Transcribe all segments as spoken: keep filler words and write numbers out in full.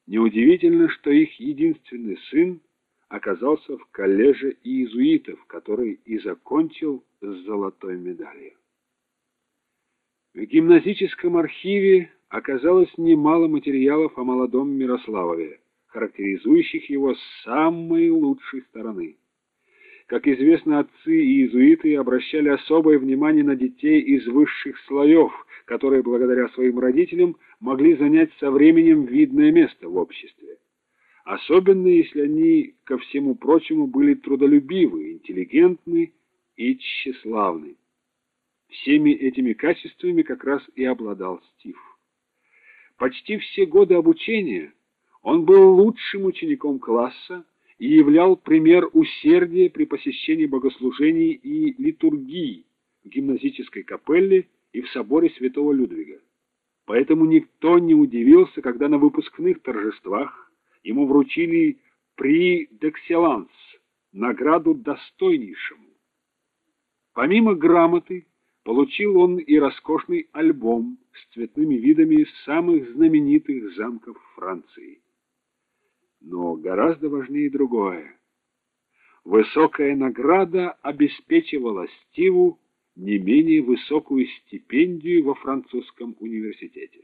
Неудивительно, что их единственный сын оказался в коллеже иезуитов, который и закончил с золотой медалью. В гимназическом архиве оказалось немало материалов о молодом Мирославове, характеризующих его с самой лучшей стороны. Как известно, отцы и иезуиты обращали особое внимание на детей из высших слоев, которые благодаря своим родителям могли занять со временем видное место в обществе. Особенно, если они, ко всему прочему, были трудолюбивы, интеллигентны и тщеславны. Всеми этими качествами как раз и обладал Стив. Почти все годы обучения он был лучшим учеником класса и являл пример усердия при посещении богослужений и литургии в гимназической капелле и в соборе святого Людвига. Поэтому никто не удивился, когда на выпускных торжествах ему вручили «При d'Excellence» — награду достойнейшему. Помимо грамоты, получил он и роскошный альбом с цветными видами самых знаменитых замков Франции. Но гораздо важнее другое. Высокая награда обеспечивала Стиву не менее высокую стипендию во французском университете.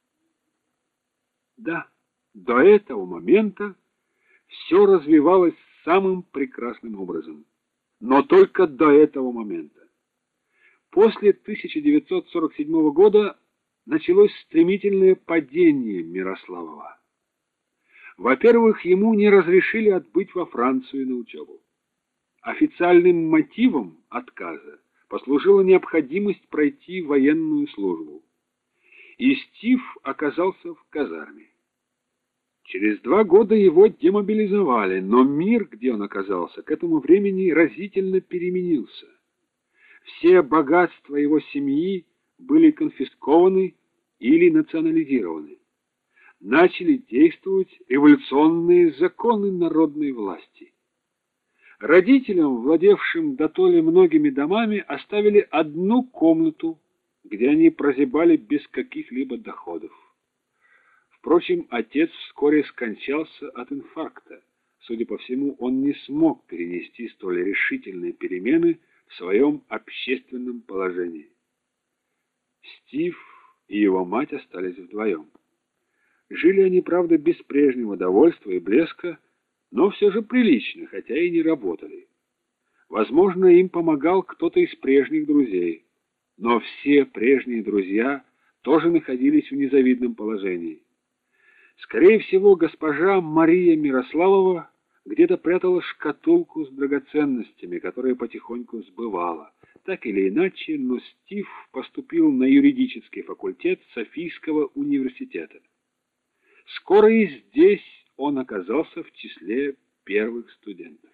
Да, до этого момента все развивалось самым прекрасным образом. Но только до этого момента. После тысяча девятьсот сорок седьмого года началось стремительное падение Мирославова. Во-первых, ему не разрешили отбыть во Францию на учебу. Официальным мотивом отказа послужила необходимость пройти военную службу. И Стив оказался в казарме. Через два года его демобилизовали, но мир, где он оказался, к этому времени разительно переменился. Все богатства его семьи были конфискованы или национализированы. Начали действовать революционные законы народной власти. Родителям, владевшим дотоле многими домами, оставили одну комнату, где они прозябали без каких-либо доходов. Впрочем, отец вскоре скончался от инфаркта. Судя по всему, он не смог перенести столь решительные перемены в своем общественном положении. Стив и его мать остались вдвоем. Жили они, правда, без прежнего довольства и блеска, но все же прилично, хотя и не работали. Возможно, им помогал кто-то из прежних друзей, но все прежние друзья тоже находились в незавидном положении. Скорее всего, госпожа Мария Мирославова где-то прятала шкатулку с драгоценностями, которая потихоньку сбывала. Так или иначе, но Стив поступил на юридический факультет Софийского университета. Скоро и здесь он оказался в числе первых студентов.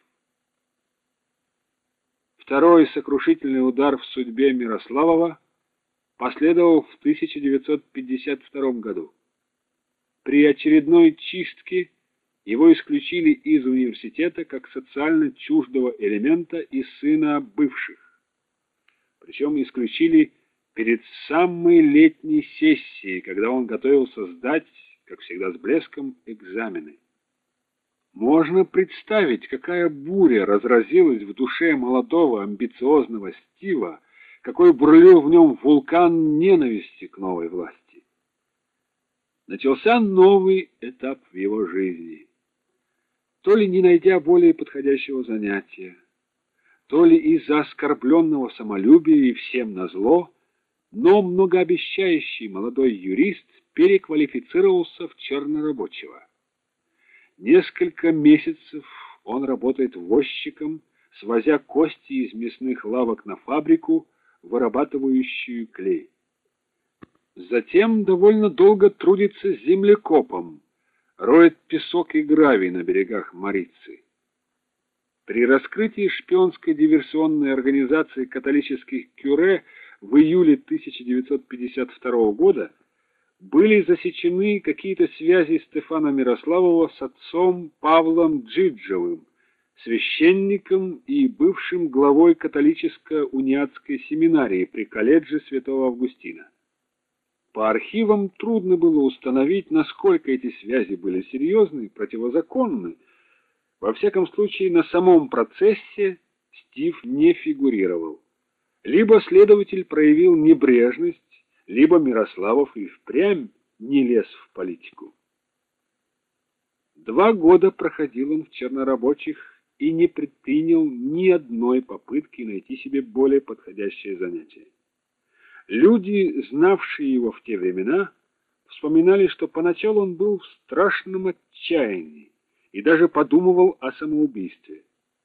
Второй сокрушительный удар в судьбе Мирославова последовал в тысяча девятьсот пятьдесят втором году. При очередной чистке его исключили из университета как социально чуждого элемента и сына бывших. Причем исключили перед самой летней сессией, когда он готовился сдать, как всегда с блеском, экзамены. Можно представить, какая буря разразилась в душе молодого амбициозного Стива, какой бурлил в нем вулкан ненависти к новой власти. Начался новый этап в его жизни. То ли не найдя более подходящего занятия, то ли из-за оскорбленного самолюбия и всем назло, но многообещающий молодой юрист переквалифицировался в чернорабочего. Несколько месяцев он работает возчиком, свозя кости из мясных лавок на фабрику, вырабатывающую клей. Затем довольно долго трудится землекопом, роет песок и гравий на берегах Марицы. При раскрытии шпионской диверсионной организации католических кюре в июле тысяча девятьсот пятьдесят второго года были засечены какие-то связи Стефана Мирославова с отцом Павлом Джиджевым, священником и бывшим главой католическо-униатской семинарии при колледже Святого Августина. По архивам трудно было установить, насколько эти связи были серьезны и противозаконны. Во всяком случае, на самом процессе Стив не фигурировал. Либо следователь проявил небрежность, либо Мирославов и впрямь не лез в политику. Два года проходил он в чернорабочих и не предпринял ни одной попытки найти себе более подходящее занятие. Люди, знавшие его в те времена, вспоминали, что поначалу он был в страшном отчаянии и даже подумывал о самоубийстве.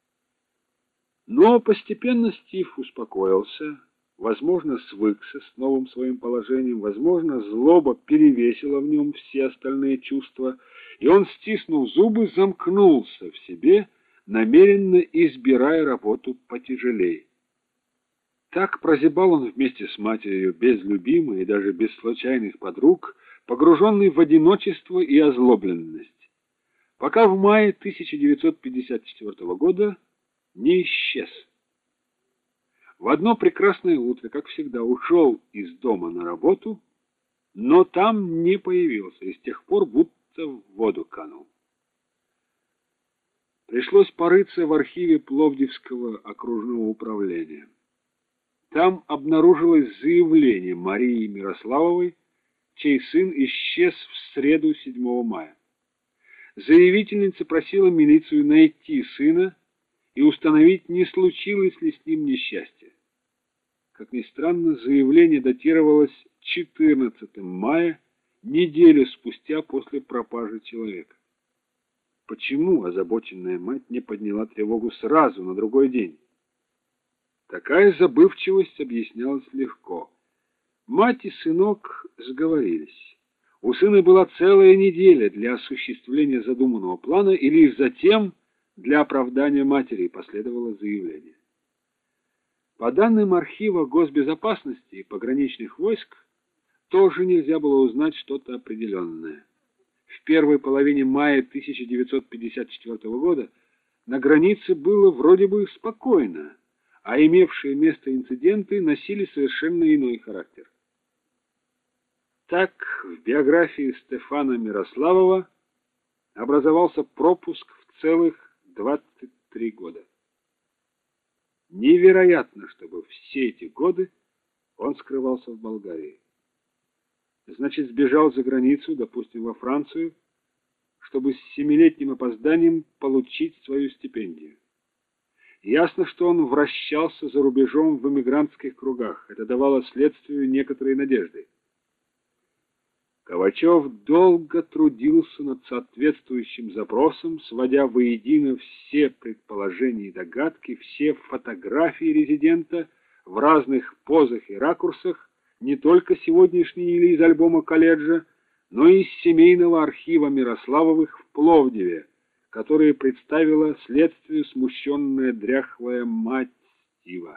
Но постепенно Стив успокоился, возможно, свыкся с новым своим положением, возможно, злоба перевесила в нем все остальные чувства, и он, стиснув зубы, замкнулся в себе, намеренно избирая работу потяжелее. Так прозябал он вместе с матерью, без любимой и даже без случайных подруг, погруженный в одиночество и озлобленность, пока в мае тысяча девятьсот пятьдесят четвёртого года не исчез. В одно прекрасное утро, как всегда, ушел из дома на работу, но там не появился и с тех пор будто в воду канул. Пришлось порыться в архиве Пловдивского окружного управления. Там обнаружилось заявление Марии Мирославовой, чей сын исчез в среду седьмого мая. Заявительница просила милицию найти сына и установить, не случилось ли с ним несчастье. Как ни странно, заявление датировалось четырнадцатого мая, неделю спустя после пропажи человека. Почему озабоченная мать не подняла тревогу сразу, на другой день? Такая забывчивость объяснялась легко. Мать и сынок сговорились. У сына была целая неделя для осуществления задуманного плана, и лишь затем для оправдания матери последовало заявление. По данным архива госбезопасности и пограничных войск, тоже нельзя было узнать что-то определенное. В первой половине мая тысяча девятьсот пятьдесят четвёртого года на границе было вроде бы спокойно, а имевшие место инциденты носили совершенно иной характер. Так, в биографии Стефана Мирославова образовался пропуск в целых двадцать три года. Невероятно, чтобы все эти годы он скрывался в Болгарии. Значит, сбежал за границу, допустим, во Францию, чтобы с семилетним опозданием получить свою стипендию. Ясно, что он вращался за рубежом в эмигрантских кругах. Это давало следствию некоторые надежды. Ковачев долго трудился над соответствующим запросом, сводя воедино все предположения и догадки, все фотографии резидента в разных позах и ракурсах, не только сегодняшние или из альбома колледжа, но и из семейного архива Мирославовых в Пловдиве, которые представила следствию смущенная дряхлая мать Стива.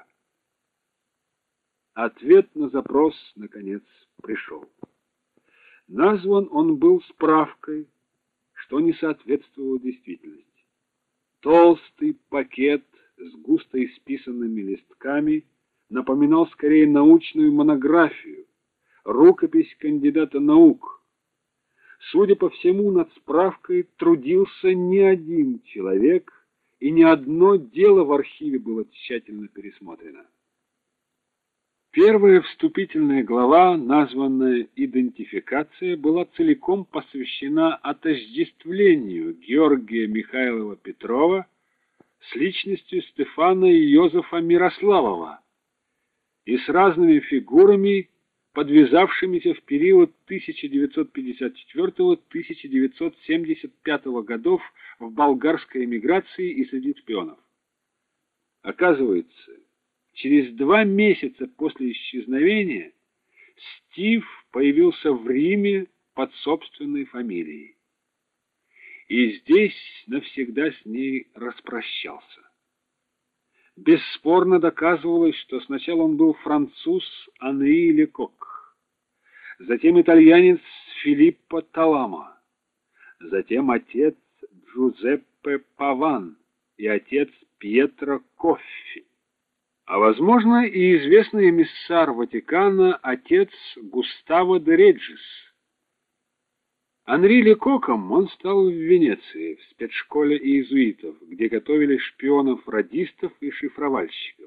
Ответ на запрос, наконец, пришел. Назван он был справкой, что не соответствовало действительности. Толстый пакет с густо исписанными листками напоминал скорее научную монографию, рукопись кандидата наук. Судя по всему, над справкой трудился не один человек, и ни одно дело в архиве было тщательно пересмотрено. Первая вступительная глава, названная «Идентификация», была целиком посвящена отождествлению Георгия Михайлова Петрова с личностью Стефана и Йозефа Мирославова и с разными фигурами, подвязавшимися в период тысяча девятьсот пятьдесят четвёртого — тысяча девятьсот семьдесят пятого годов в болгарской эмиграции и среди шпионов. Оказывается, через два месяца после исчезновения Стив появился в Риме под собственной фамилией. И здесь навсегда с ней распрощался. Бесспорно доказывалось, что сначала он был француз Анри Лекок, затем итальянец Филиппо Талама, затем отец Джузеппе Паван и отец Пьетро Коффи. а, возможно, и известный эмиссар Ватикана отец Густаво де Реджис. Анри Лекоком он стал в Венеции, в спецшколе иезуитов, где готовили шпионов-радистов и шифровальщиков.